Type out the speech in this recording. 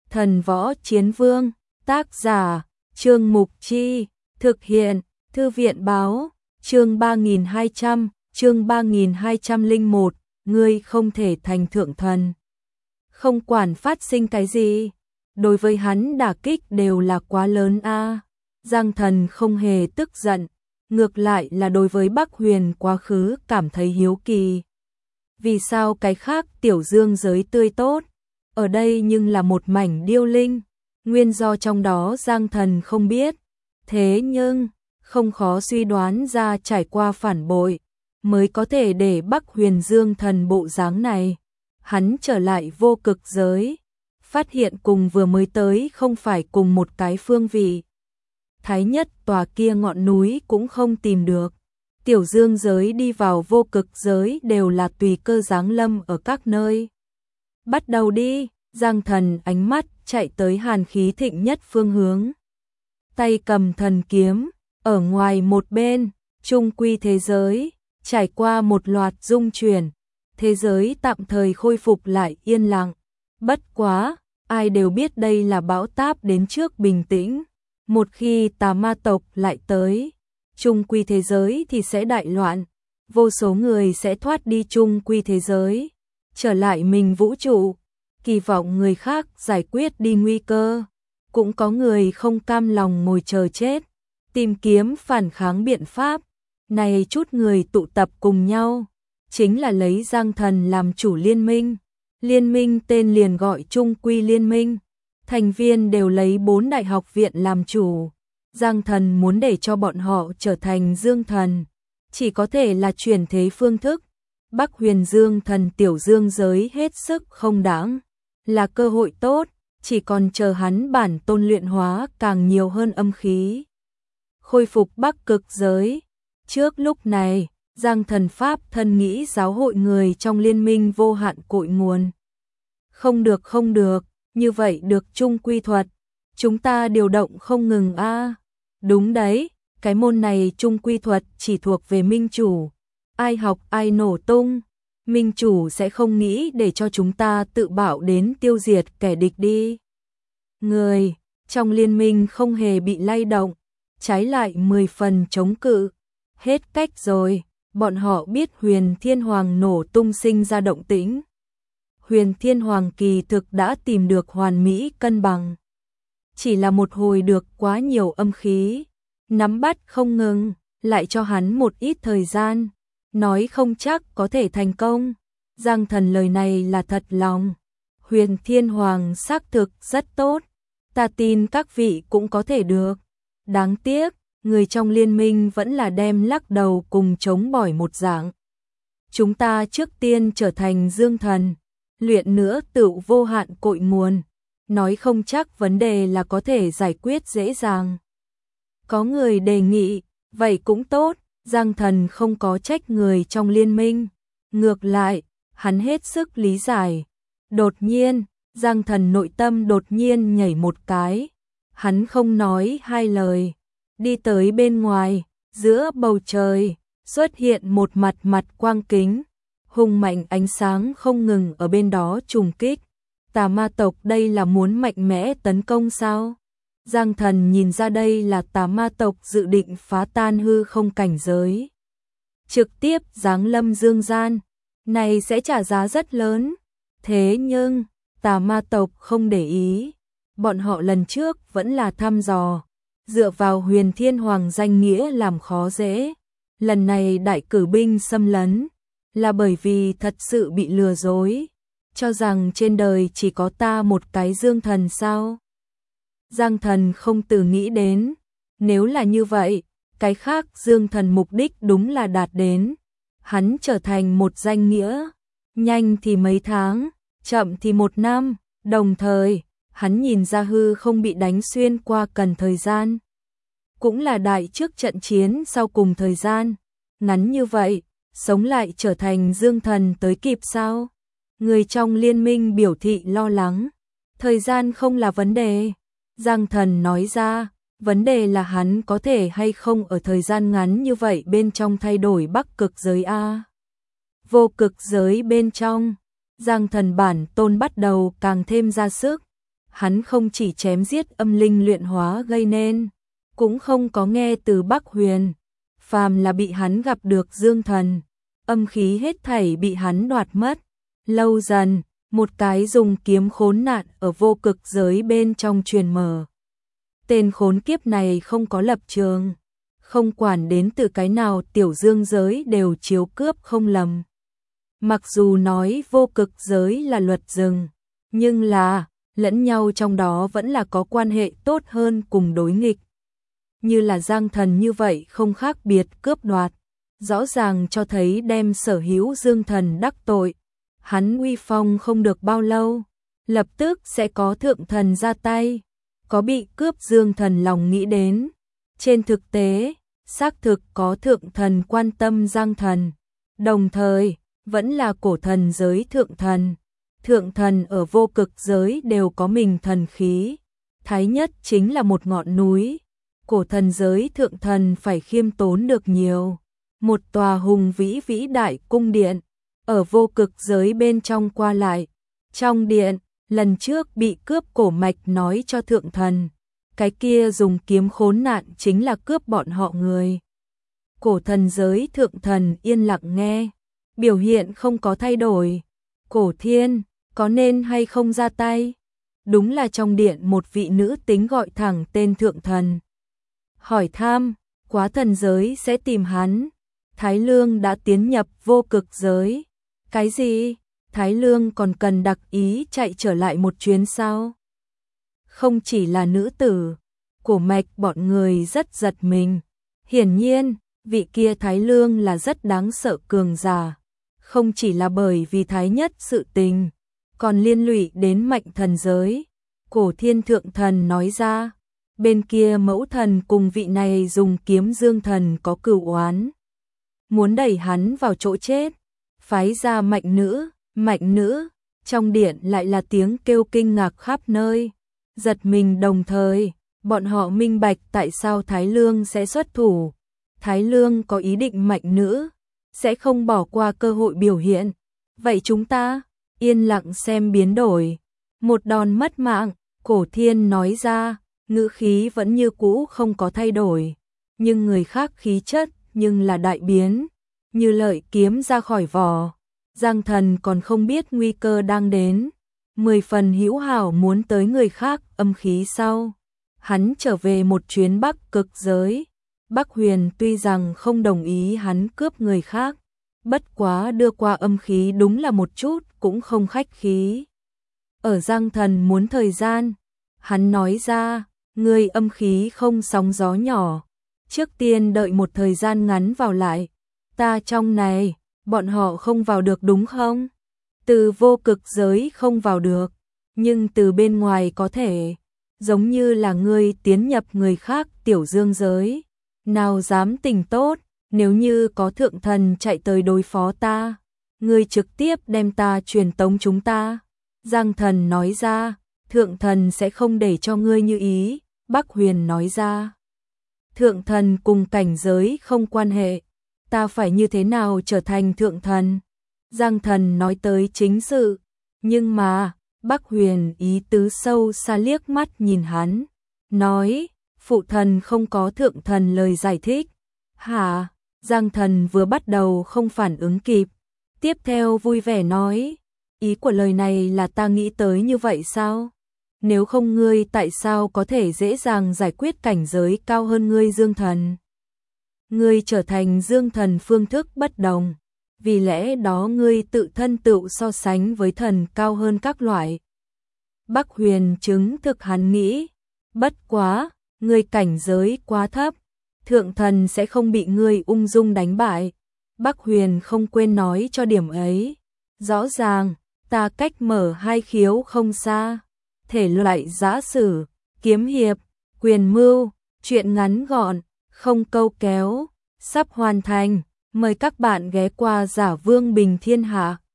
Thần Võ Chiến Vương, tác giả, Trương Mục Chi, thực hiện, Thư viện Báo, chương 3201, ngươi không thể thành thượng thần. Không quản phát sinh cái gì, đối với hắn đả kích đều là quá lớn a. Giang Thần không hề tức giận, ngược lại là đối với Bắc Huyền quá khứ cảm thấy hiếu kỳ. Vì sao cái khác tiểu dương giới tươi tốt, ở đây nhưng là một mảnh điêu linh, nguyên do trong đó Giang Thần không biết. Thế nhưng, không khó suy đoán ra trải qua phản bội, mới có thể để Bắc Huyền Dương Thần bộ dáng này. Hắn trở lại vô cực giới, phát hiện cùng vừa mới tới không phải cùng một cái phương vị. Thái nhất tòa kia ngọn núi cũng không tìm được. Tiểu dương giới đi vào vô cực giới đều là tùy cơ giáng lâm ở các nơi. Bắt đầu đi, Giang Thần ánh mắt chạy tới hàn khí thịnh nhất phương hướng. Tay cầm thần kiếm, ở ngoài một bên, trung quy thế giới, trải qua một loạt dung chuyển. Thế giới tạm thời khôi phục lại yên lặng. Bất quá, ai đều biết đây là bão táp đến trước bình tĩnh. Một khi tà ma tộc lại tới, trung quy thế giới thì sẽ đại loạn. Vô số người sẽ thoát đi trung quy thế giới, trở lại mình vũ trụ, kỳ vọng người khác giải quyết đi nguy cơ. Cũng có người không cam lòng ngồi chờ chết, tìm kiếm phản kháng biện pháp. Này chút người tụ tập cùng nhau, chính là lấy Giang Thần làm chủ liên minh. Liên minh tên liền gọi trung quy liên minh. Thành viên đều lấy 4 đại học viện làm chủ. Giang Thần muốn để cho bọn họ trở thành dương thần, chỉ có thể là chuyển thế phương thức. Bắc Huyền Dương Thần tiểu dương giới hết sức không đáng, là cơ hội tốt, chỉ còn chờ hắn bản tôn luyện hóa càng nhiều hơn âm khí. Khôi phục Bắc Cực giới. Trước lúc này, Giang Thần pháp thân nghĩ giáo hội người trong liên minh vô hạn cội nguồn. Không được, như vậy được chung quy thuật, chúng ta điều động không ngừng a. Đúng đấy, cái môn này chung quy thuật chỉ thuộc về minh chủ, ai học ai nổ tung. Minh chủ sẽ không nghĩ để cho chúng ta tự bảo đến tiêu diệt kẻ địch đi. Người trong liên minh không hề bị lay động, trái lại 10 phần chống cự. Hết cách rồi, bọn họ biết Huyền Thiên Hoàng nổ tung sinh ra động tĩnh. Huyền Thiên Hoàng kỳ thực đã tìm được hoàn mỹ cân bằng. Chỉ là một hồi được quá nhiều âm khí, nắm bắt không ngừng, lại cho hắn một ít thời gian, nói không chắc có thể thành công. Giang Thần lời này là thật lòng. Huyền Thiên Hoàng xác thực rất tốt, ta tin các vị cũng có thể được. Đáng tiếc, người trong liên minh vẫn là đem lắc đầu cùng chống bỏi một dạng. Chúng ta trước tiên trở thành dương thần, luyện nữa tựu vô hạn cội nguồn, nói không chắc vấn đề là có thể giải quyết dễ dàng. Có người đề nghị, vậy cũng tốt. Giang Thần không có trách người trong liên minh, ngược lại, hắn hết sức lý giải. Đột nhiên, Giang Thần nội tâm đột nhiên nhảy một cái, hắn không nói hai lời, đi tới bên ngoài, giữa bầu trời, xuất hiện một mặt quang kính, hùng mạnh ánh sáng không ngừng ở bên đó trùng kích. Tà ma tộc đây là muốn mạnh mẽ tấn công sao? Giang Thần nhìn ra đây là tà ma tộc dự định phá tan hư không cảnh giới, trực tiếp giáng lâm dương gian, này sẽ trả giá rất lớn. Thế nhưng, tà ma tộc không để ý, bọn họ lần trước vẫn là thăm dò, dựa vào Huyền Thiên Hoàng danh nghĩa làm khó dễ. Lần này đại cử binh xâm lấn, là bởi vì thật sự bị lừa dối, cho rằng trên đời chỉ có ta một cái dương thần sao? Giang Thần không từ nghĩ đến, nếu là như vậy, cái khác dương thần mục đích đúng là đạt đến. Hắn trở thành một danh nghĩa, nhanh thì mấy tháng, chậm thì 1 năm, đồng thời, hắn nhìn ra hư không bị đánh xuyên qua cần thời gian. Cũng là đại trước trận chiến sau cùng thời gian, ngắn như vậy, sống lại trở thành dương thần tới kịp sao? Người trong liên minh biểu thị lo lắng, thời gian không là vấn đề. Giang Thần nói ra, vấn đề là hắn có thể hay không ở thời gian ngắn như vậy bên trong thay đổi Bắc Cực giới a. Vô cực giới bên trong, Giang Thần bản tôn bắt đầu càng thêm ra sức, hắn không chỉ chém giết âm linh luyện hóa gây nên, cũng không có nghe từ Bắc Huyền. Phàm là bị hắn gặp được dương thần, âm khí hết thảy bị hắn đoạt mất. Lâu dần, một cái dùng kiếm khốn nạn ở vô cực giới bên trong truyền mở. Tên khốn kiếp này không có lập trường, không quản đến từ cái nào tiểu dương giới đều chiếu cướp không lầm. Mặc dù nói vô cực giới là luật rừng, nhưng là lẫn nhau trong đó vẫn là có quan hệ tốt hơn cùng đối nghịch. Như là Giang Thần như vậy không khác biệt cướp đoạt, rõ ràng cho thấy đem sở hữu dương thần đắc tội. Hắn uy phong không được bao lâu, lập tức sẽ có thượng thần ra tay, có bị cướp dương thần lòng nghĩ đến. Trên thực tế, xác thực có thượng thần quan tâm Giang Thần, đồng thời vẫn là cổ thần giới thượng thần. Thượng thần ở vô cực giới đều có mình thần khí, thái nhất chính là một ngọn núi. Cổ thần giới thượng thần phải khiêm tốn được nhiều, một tòa hùng vĩ vĩ đại cung điện, ở vô cực giới bên trong qua lại. Trong điện, lần trước bị cướp cổ mạch nói cho thượng thần, cái kia dùng kiếm khốn nạn chính là cướp bọn họ người. Cổ thần giới thượng thần yên lặng nghe, biểu hiện không có thay đổi. Cổ thiên, có nên hay không ra tay? Đúng là trong điện một vị nữ tính gọi thẳng tên thượng thần. Hỏi thăm, quá thần giới sẽ tìm hắn. Thái Lương đã tiến nhập vô cực giới. Cái gì? Thái Lương còn cần đặc ý chạy trở lại một chuyến sao? Không chỉ là nữ tử, cổ mạch bọn người rất giật mình. Hiển nhiên, vị kia Thái Lương là rất đáng sợ cường giả. Không chỉ là bởi vì thái nhất sự tình, còn liên lụy đến mệnh thần giới. Cổ thiên thượng thần nói ra, bên kia mẫu thần cùng vị này dùng kiếm dương thần có cửu oán, muốn đẩy hắn vào chỗ chết, phái ra mạnh nữ, trong điện lại là tiếng kêu kinh ngạc khắp nơi, giật mình đồng thời, bọn họ minh bạch tại sao Thái Lương sẽ xuất thủ. Thái Lương có ý định mạnh nữ, sẽ không bỏ qua cơ hội biểu hiện. Vậy chúng ta, yên lặng xem biến đổi. Một đòn mất mạng, cổ thiên nói ra, ngữ khí vẫn như cũ không có thay đổi. Nhưng người khác khí chất, nhưng là đại biến. Như lợi kiếm ra khỏi vỏ. Giang Thần còn không biết nguy cơ đang đến. 10 phần hữu hảo muốn tới người khác âm khí sau. Hắn trở về một chuyến Bắc cực giới. Bắc Huyền tuy rằng không đồng ý hắn cướp người khác, bất quá đưa qua âm khí đúng là một chút cũng không khách khí. Ở Giang Thần muốn thời gian, hắn nói ra, người âm khí không sóng gió nhỏ, trước tiên đợi một thời gian ngắn vào lại, ta trong này, bọn họ không vào được đúng không? Từ vô cực giới không vào được, nhưng từ bên ngoài có thể, giống như là ngươi tiến nhập người khác tiểu dương giới. Nào dám tình tốt, nếu như có thượng thần chạy tới đối phó ta, ngươi trực tiếp đem ta truyền tống chúng ta. Giang Thần nói ra, thượng thần sẽ không để cho ngươi như ý. Bắc Huyền nói ra, thượng thần cùng cảnh giới không quan hệ, ta phải như thế nào trở thành thượng thần? Giang Thần nói tới chính sự, nhưng mà, Bắc Huyền ý tứ sâu xa liếc mắt nhìn hắn, nói, phụ thần không có thượng thần lời giải thích. Hả? Giang Thần vừa bắt đầu không phản ứng kịp, tiếp theo vui vẻ nói, ý của lời này là ta nghĩ tới như vậy sao? Nếu không ngươi tại sao có thể dễ dàng giải quyết cảnh giới cao hơn ngươi dương thần? Ngươi trở thành dương thần phương thức bất đồng, vì lẽ đó ngươi tự thân tự so sánh với thần cao hơn các loại. Bắc Huyền chứng thực hắn nghĩ, bất quá, ngươi cảnh giới quá thấp, thượng thần sẽ không bị ngươi ung dung đánh bại. Bắc Huyền không quên nói cho điểm ấy. Rõ ràng, ta cách mở hai khiếu không xa. Thể loại giã sử, kiếm hiệp, quyền mưu, truyện ngắn gọn, không câu kéo, sắp hoàn thành. Mời các bạn ghé qua Giả Vương Bình Thiên Hạ.